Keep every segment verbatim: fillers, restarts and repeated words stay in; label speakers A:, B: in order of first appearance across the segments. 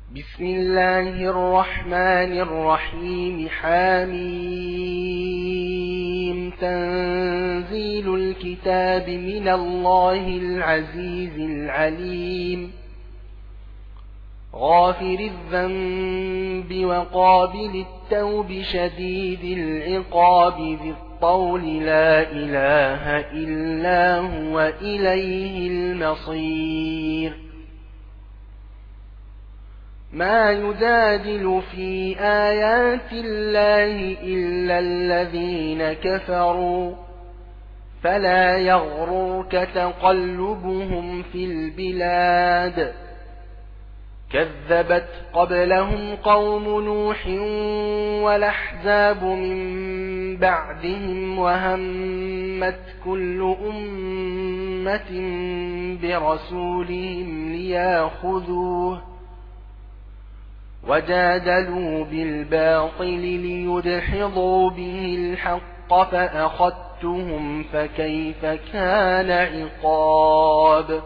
A: بسم الله الرحمن الرحيم. حميم. تنزيل الكتاب من الله العزيز العليم. غافر الذنب وقابل التوب شديد العقاب ذي الطول لا إله إلا هو إليه المصير. ما يجادل في آيات الله إلا الذين كفروا فلا يغررك تقلبهم في البلاد. كذبت قبلهم قوم نوح والأحزاب من بعدهم وهمت كل أمة برسولهم ليأخذوه وجادلوا بالباطل ليدحضوا به الحق فأخذتهم فكيف كان عقاب.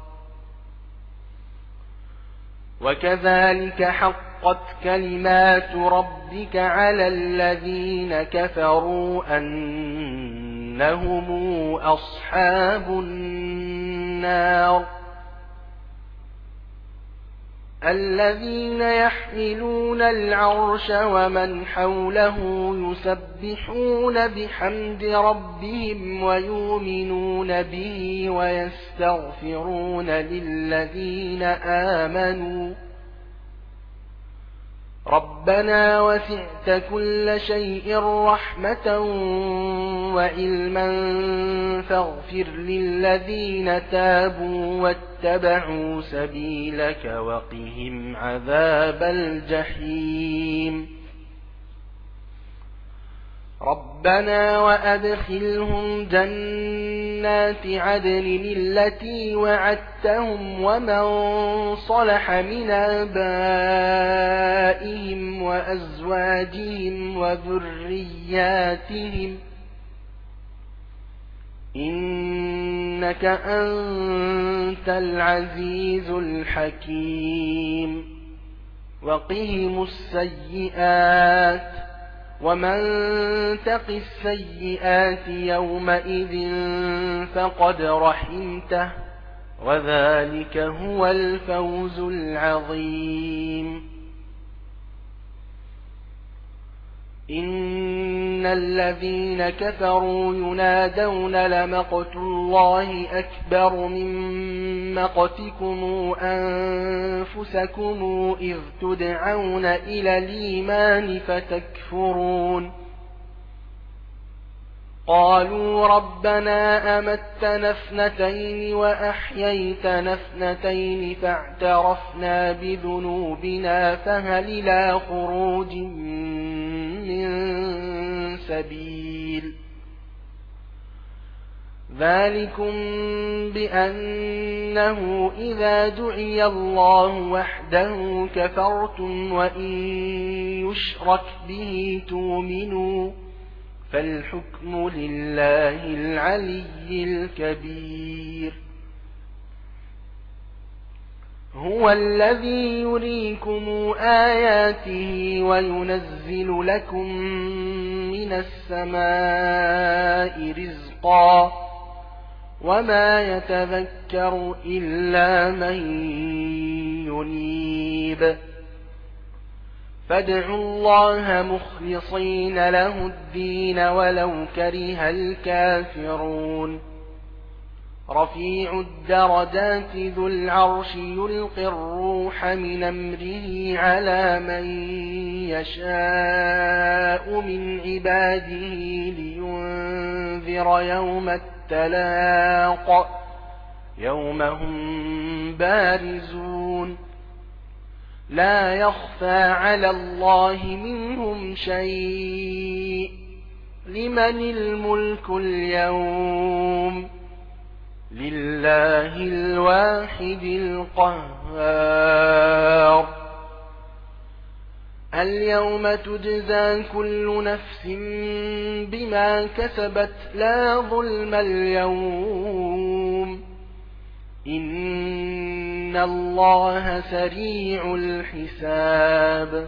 A: وكذلك حقت كلمات ربك على الذين كفروا أنهم أصحاب النار. الذين يحملون العرش ومن حوله يسبحون بحمد ربهم ويؤمنون به ويستغفرون للذين آمنوا ربنا وسعت كل شيء رحمة وعلما فاغفر للذين تابوا واتبعوا سبيلك وقهم عذاب الجحيم. ربنا وأدخلهم جنات عدن التي وعدتهم ومن صلح من آبائهم وأزواجهم وذرياتهم إنك أنت العزيز الحكيم. وقهم السيئات ومن تق السيئات يومئذ فقد رحمته وذلك هو الفوز العظيم. إن الذين كفروا ينادون لمقت الله أكبر من مقتكم أنفسكم إذ تدعون إلى الإيمان فتكفرون. قالوا ربنا أمتنا اثنتين وأحييتنا اثنتين فاعترفنا بذنوبنا فهل إلى خروج من سبيل. ذلكم بأنه إذا دعي الله وحده كفرتم وإن يشرك به تؤمنوا فالحكم لله العلي الكبير. هو الذي يريكم آياته وينزل لكم من السماء رزقا وما يتذكر إلا من ينيب. فادعوا الله مخلصين له الدين ولو كره الكافرون. رفيع الدرجات ذو العرش يلقي الروح من أمره على من يشاء من عباده لينذر يوم التلاق يوم هم بارزون لا يخفى على الله منهم شيء. لمن الملك اليوم؟ لله الواحد القهار. اليوم تجزى كل نفس بما كسبت لا ظلم اليوم إن إن الله سريع الحساب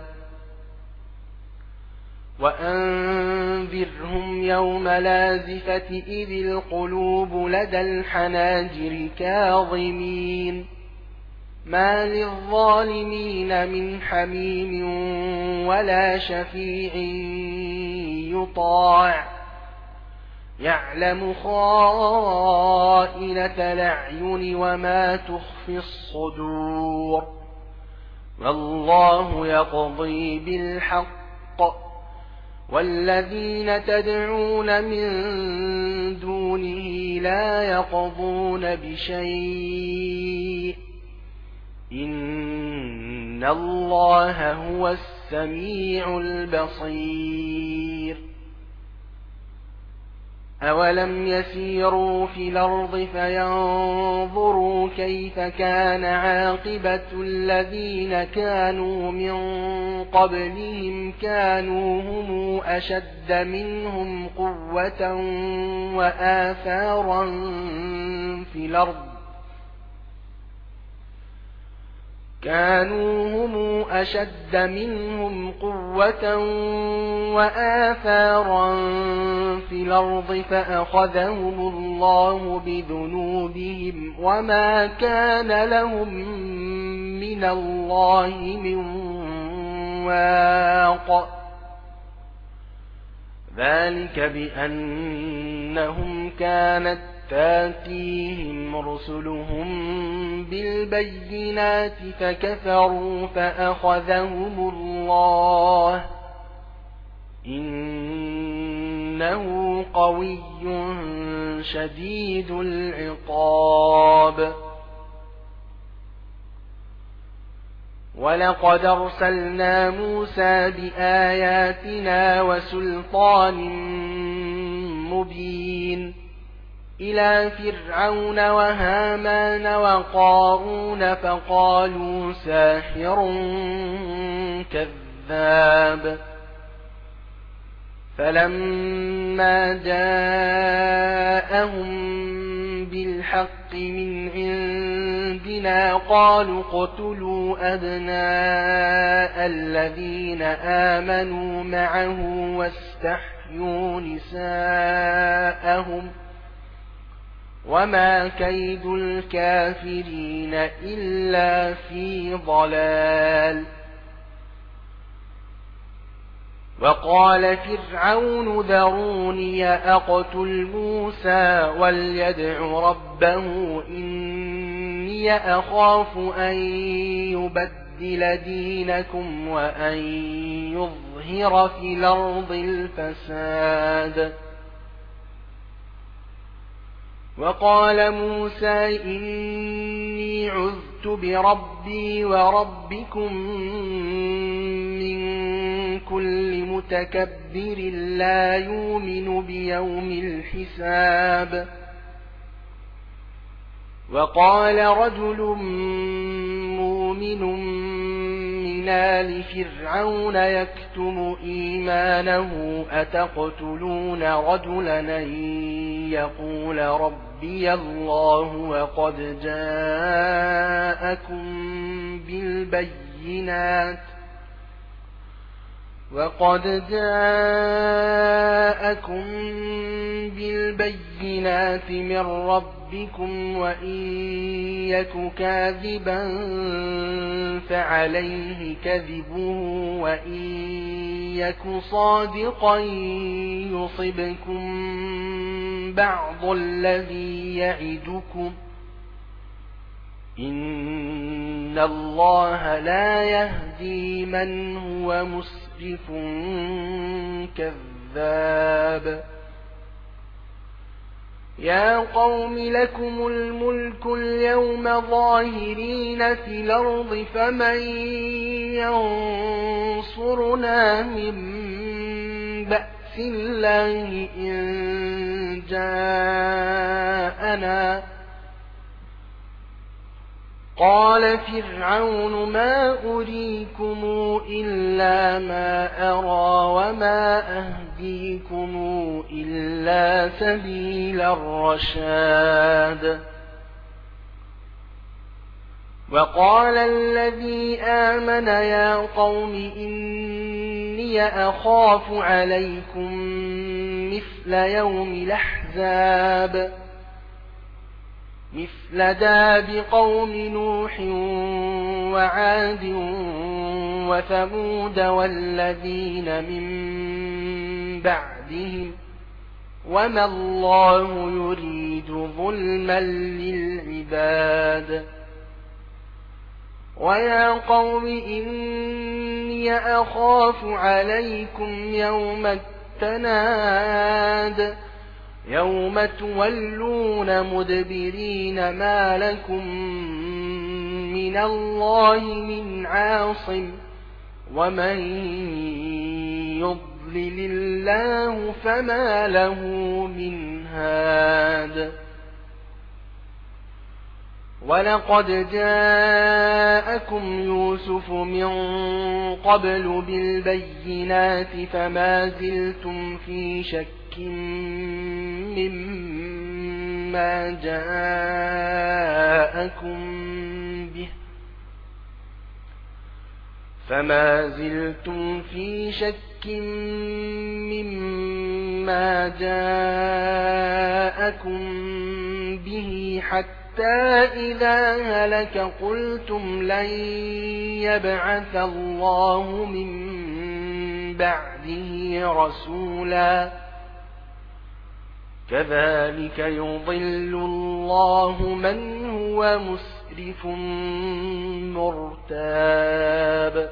A: وأنذرهم يوم لازفة إذ القلوب لدى الحناجر كاظمين ما للظالمين من حميم ولا شفيع يطاع يعلم خائنة الأعين وما تخفي الصدور والله يقضي بالحق والذين تدعون من دونه لا يقضون بشيء إن الله هو السميع البصير أولم يسيروا في الأرض فينظروا كيف كان عاقبة الذين كانوا من قبلهم كانوا هم أشد منهم قوة وآثارا في الأرض كانوا هم أشد منهم قوة وآثارا في الأرض فأخذهم الله بذنوبهم وما كان لهم من الله من واق ذلك بأنهم كانت تاتيهم رسلهم بالبينات فكفروا فأخذهم الله إنه قوي شديد العقاب ولقد أرسلنا موسى بآياتنا وسلطان مبين إلى فرعون وهامان وقارون فقالوا ساحر كذاب فلما جاءهم بالحق من عندنا قالوا اقتلوا أبناء الذين آمنوا معه واستحيوا نساءهم وما كيد الكافرين إلا في ضلال وقال فرعون ذروني أقتل موسى وليدع ربه إني أخاف أن يبدل دينكم وأن يظهر في الأرض الفساد وقال موسى إني عذت بربي وربكم من كل متكبر لا يؤمن بيوم الحساب وقال رجل مؤمن من آل فرعون يكتم إيمانه أتقتلون رجلا أن يقول ربي الله وقد جاءكم بالبينات وقد جاءكم بالبينات من ربكم وإن يك كاذبا فعليه كذبه وإن يك صادقا يصبكم بعض الذي يعدكم إن الله لا يهدي من هو مسرف كذاب يا قوم لكم الملك اليوم ظاهرين في الأرض فمن ينصرنا من بأس الله إن جاءنا قال فرعون ما أريكم إلا ما أرى وما أهديكم إلا سبيل الرشاد وقال الذي آمن يا قوم إني أخاف عليكم مثل يوم الأحزاب مثل داب قوم نوح وعاد وثمود والذين من بعدهم وما الله يريد ظلما للعباد ويا قوم إني أخاف عليكم يوم التناد يوم تولون مدبرين ما لكم من الله من عاصم ومن يضلل الله فما له من هاد ولقد جاءكم يوسف من قبل بالبينات فما زلتم في شك مما جاءكم به فما زلتم في شك مما جاءكم به حتى إذا هلك قلتم لن يبعث الله من بعده رسولا كذلك يضل الله من هو مسرف مرتاب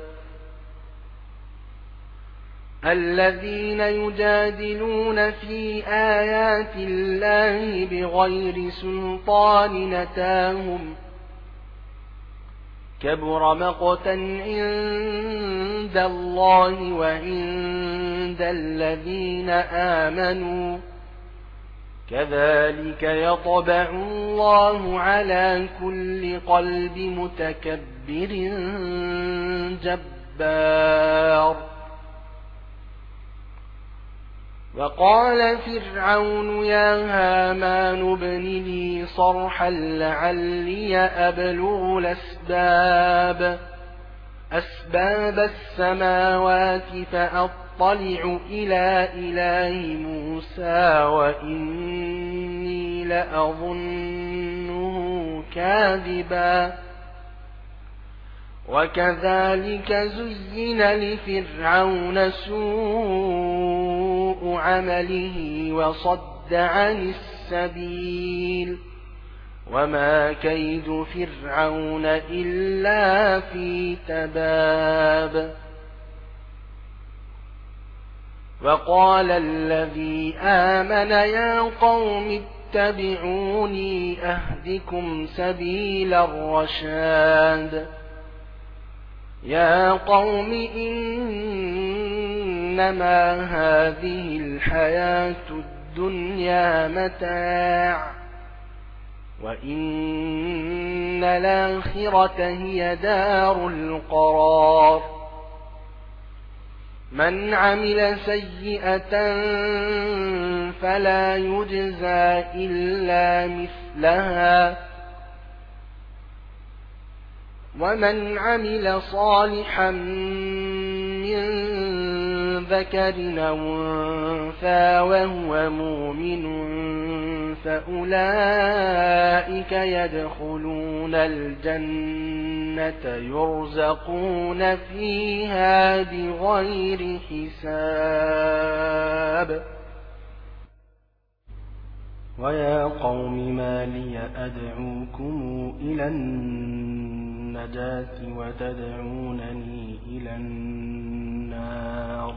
A: الذين يجادلون في آيات الله بغير سلطان نتاهم كبر مقتا عند الله وعند الذين آمنوا كذلك يطبع الله على كل قلب متكبر جبار وقال فرعون يا هامان ابن لي صرحا لعلي أبلغ الأسباب أسباب السماوات فأطلع إلى إله موسى وإني لأظنه كاذبا وكذلك زين لفرعون سوء عمله وصد عن السبيل وما كيد فرعون إلا في تباب وقال الذي آمن يا قوم اتبعوني أهدكم سبيل الرشاد يا قوم إنما هذه الحياة الدنيا متاع وإن الآخرة هي دار القرار من عمل سيئة فلا يجزى إلا مثلها ومن عمل صالحا من ذكر أو أنثى وهو مؤمن فأولئك يدخلون الجنة يرزقون فيها بغير حساب ويا قوم ما لي أدعوكم إلى النجاة وتدعونني إلى النار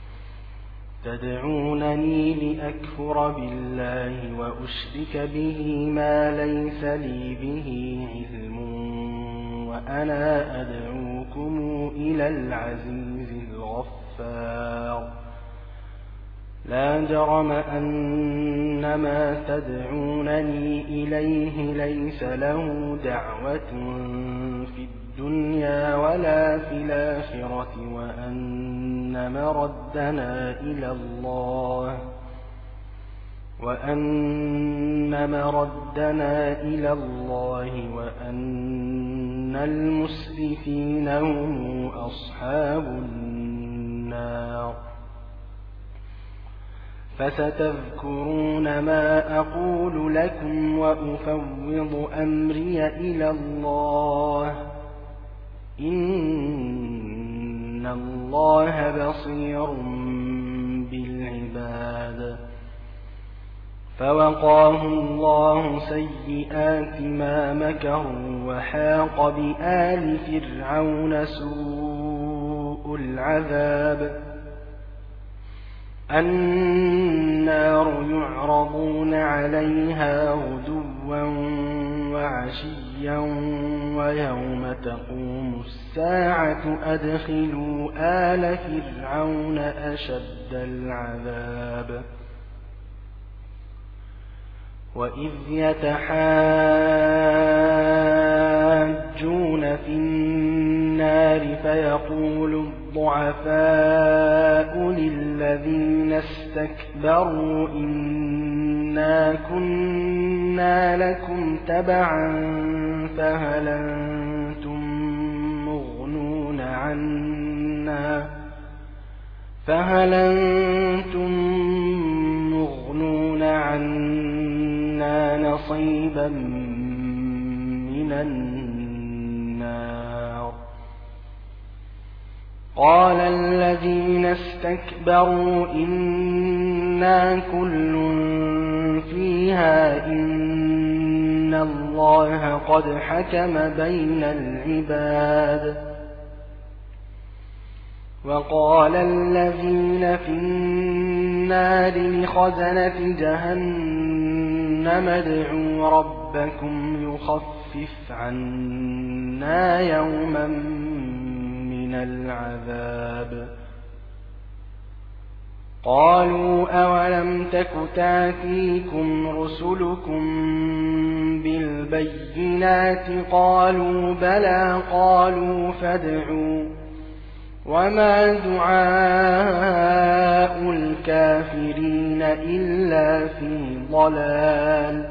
A: تدعونني لأكفر بالله وأشرك به ما ليس لي به علم وأنا أدعوكم إلى العزيز الغفار لا جرم أن ما تدعونني إليه ليس له دعوة في الدنيا ولا في الآخرة وأن مردنا إلى الله وأن مردنا إلى الله وأن المسرفين هم أصحاب النار فستذكرون ما أقول لكم وأفوض أمري إلى الله إن الله بصير بالعباد فوقاه الله سيئات ما مكروا وحاق بآل فرعون سوء العذاب النار يعرضون عليها غدوا وعشيا ويوم تقوم الساعة أدخلوا آل فرعون أشد العذاب وإذ يتحاجون في النار فيقول الضعفاء للذين استكبروا إنا كنا لكم تبعا فهل أنتم مغنون عنا فهل أنتم مغنون عنا نصيبا من النار قال الذين استكبروا إنا كل فيها إن الله قد حكم بين العباد وقال الذين في النار لخزنة جهنم ادعوا ربكم يخفف عنا يوما من العذاب قالوا أولم تك تأتيكم رسلكم بالبينات قالوا بلى قالوا فادعوا وما دعاء الكافرين إلا في ضلال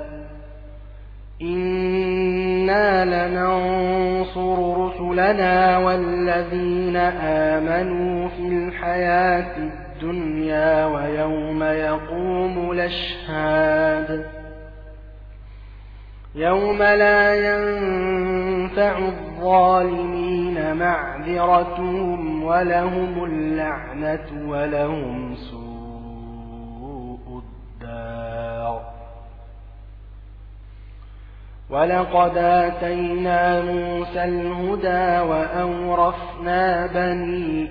A: إنا لننصر رسلنا والذين آمنوا في الحياة الدنيا ويوم يقوم الأشهاد يوم لا ينفع الظالمين معذرتهم ولهم اللعنة ولهم سوء الدار ولقد آتينا موسى الهدى وأورثنا بني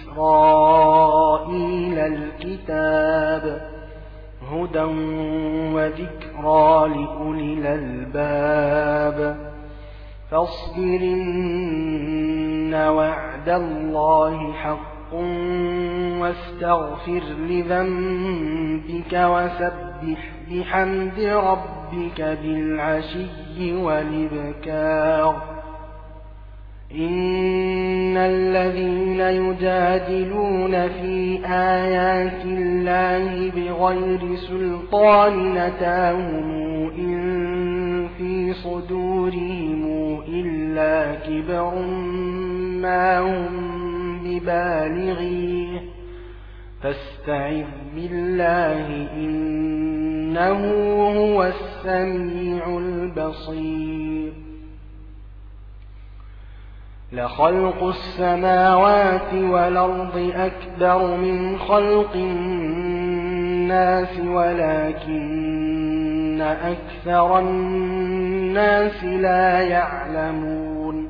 A: إسرائيل الكتاب هدى وذكرى لأولي الألباب فاصبر إن وعد الله حق واستغفر لذنبك وسبح بحمد ربك بالعشي والإبكار إن الذين يجادلون في آيات الله بغير سلطان أتاهم إن في صدورهم إلا كبر ما هم ببالغيه فاستعذ بالله إنه هو السميع البصير لخلق السماوات والأرض أكبر من خلق الناس ولكن أكثر الناس لا يعلمون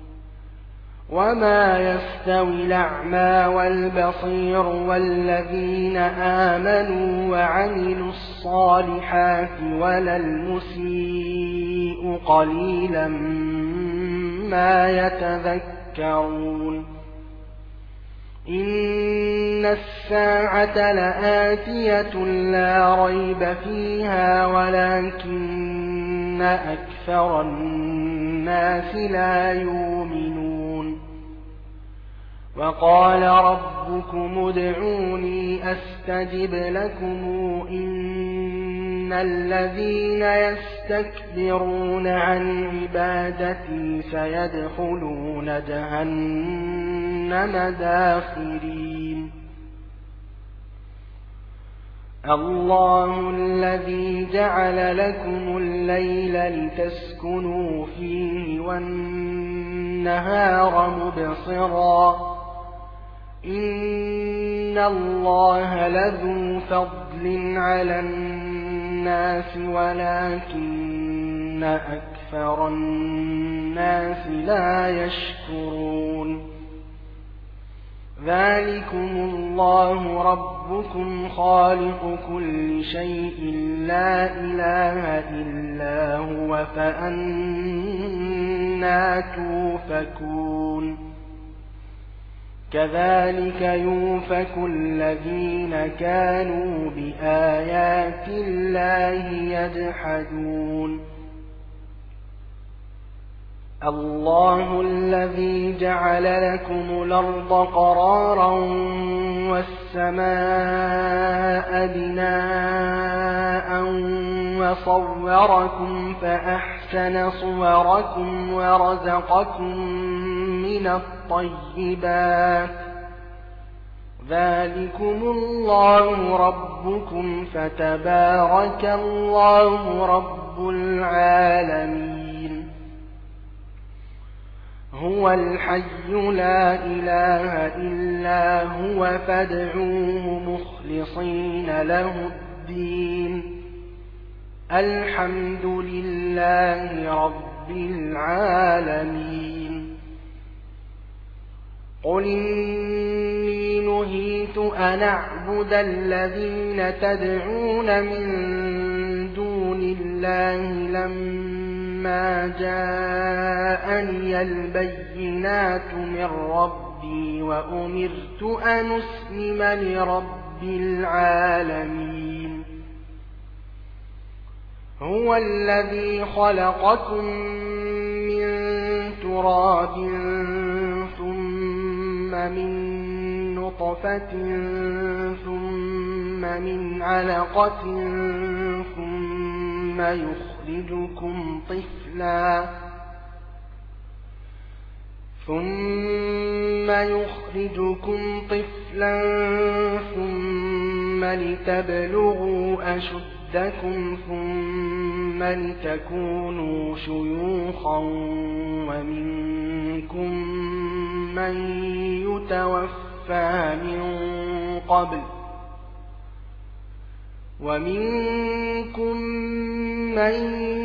A: وما يستوي الأعمى والبصير والذين آمنوا وعملوا الصالحات ولا المسيء قليلا ما يتذكرون إن الساعة لآتية لا ريب فيها ولكن أكثر الناس لا يؤمنون وقال ربكم ادعوني أستجب لكم إن إن الذين يستكبرون عن عبادتي سيدخلون جهنم داخرين الله الذي جعل لكم الليل لتسكنوا فيه والنهار مبصرا إن الله لذو فضل على الناس ولكن أكثر الناس لا يشكرون ذلكم الله ربكم خالق كل شيء لا إله إلا هو فأنى توفكون كذلك يؤفك الذين كانوا بآيات الله يجحدون الله الذي جعل لكم الأرض قرارا والسماء بناء وصوركم فأحسن صوركم ورزقكم من الطيبات ذلكم الله ربكم فتبارك الله رب العالمين هو الحي لا إله إلا هو فادعوه مخلصين له الدين الحمد لله رب العالمين قل إني نهيت أن أعبد الذين تدعون من دون الله لما جاءني البينات من ربي وأمرت أن أسلم لرب العالمين هو الذي خلقكم من تراب ثم من نطفة ثم من علقة ثم يخرجكم طفلا ثم يخرجكم طفلا ثم لتبلغوا أشدكم ثم لتكونوا شيوخا ومنكم من يتوفى من قبل ومنكم من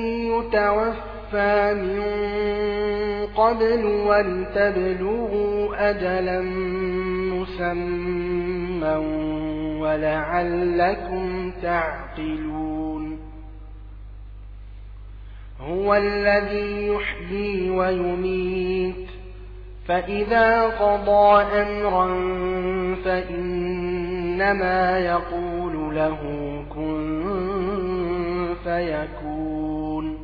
A: يتوفى من قبل ولتبلغوا أجلا مسمى ولعلكم تعقلون هو الذي يحيي ويميت فإذا قضى أمرا فإنما يقول له كن فيكون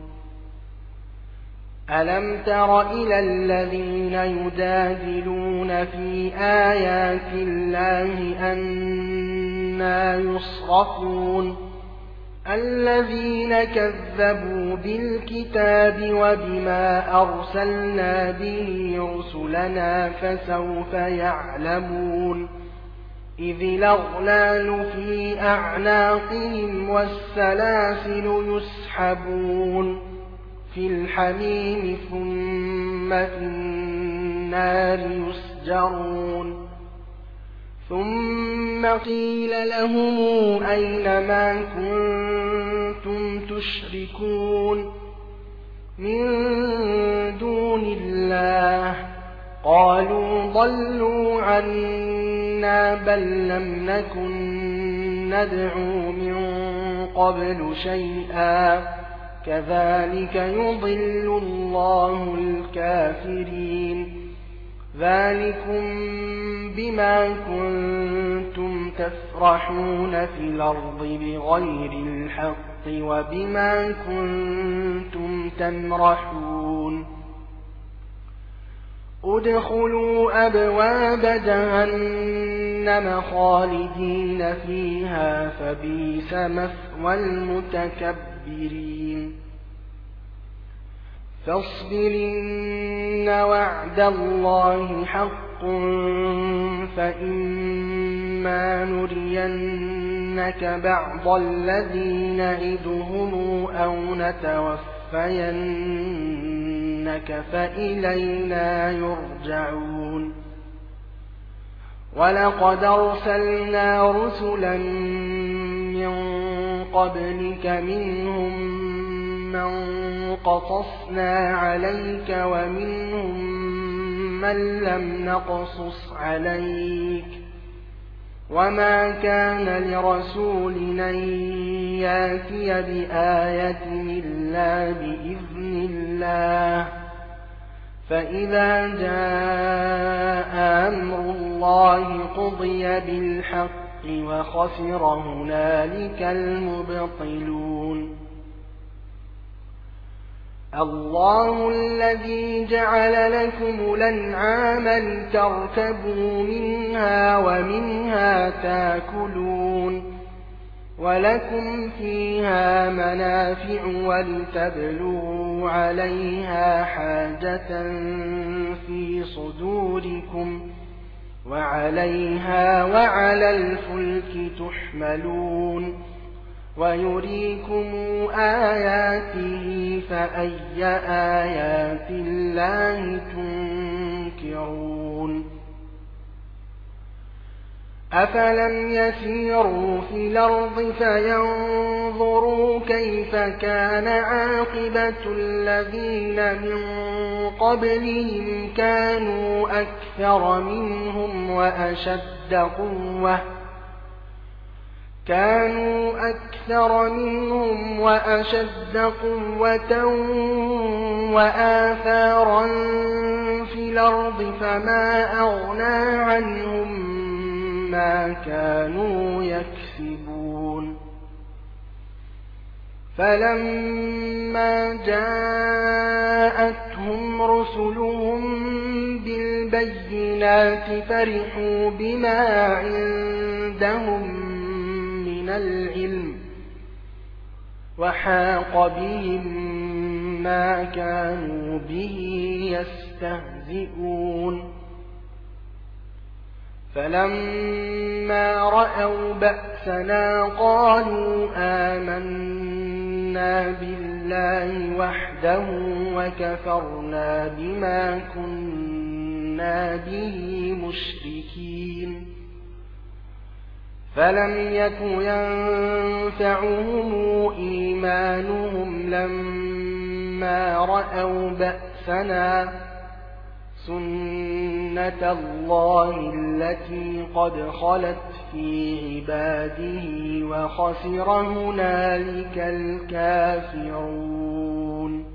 A: ألم تر إلى الذين يجادلون في آيات الله أنى يصرفون الذين كذبوا بالكتاب وبما أرسلنا به رسلنا فسوف يعلمون إذ الأغلال في أعناقهم والسلاسل يسحبون في الحميم ثم في النار يسجرون ثم قيل لهم أين ما كنتم تشركون من دون الله قالوا ضلوا عنا بل لم نكن ندعو من قبل شيئا كذلك يضل الله الكافرين ذلكم بما كنتم تفرحون في الأرض بغير الحق وبما كنتم تمرحون ادخلوا أبواب جهنم خالدين فيها فبئس مثوى المتكبرين فاصبر إن وعد الله حق فإما نرينك بعض الذي نعدهم أو نتوفينك فإلينا يرجعون ولقد أرسلنا رسلا من قبلك منهم من قصصنا عليك ومنهم من لم نقصص عليك وما كان لرسول أن يأتي بآية إلا بإذن الله فإذا جاء أمر الله قضي بالحق وخسر هنالك المبطلون الله الذي جعل لكم الأنعام لتركبوا منها ومنها تاكلون ولكم فيها منافع ولتبلغوا عليها حاجة في صدوركم وعليها وعلى الفلك تحملون ويريكم آياته فأي آيات الله تنكرون أفلم يسيروا في الأرض فينظروا كيف كان عاقبة الذين من قبلهم كانوا أكثر منهم وأشد قوة كانوا أكثر منهم وأشد قوة وآثارا في الأرض فما أغنى عنهم ما كانوا يكسبون فلما جاءتهم رسلهم بالبينات فرحوا بما عندهم من العلم وحاق بهم ما كانوا به يستهزئون فلما رأوا بأسنا قالوا آمنا بالله وحده وكفرنا بما كنا به مشركين فلم يك ينفعهم إيمانهم لما رأوا بأسنا سنة الله التي قد خلت في عباده وخسر هنالك الكافرون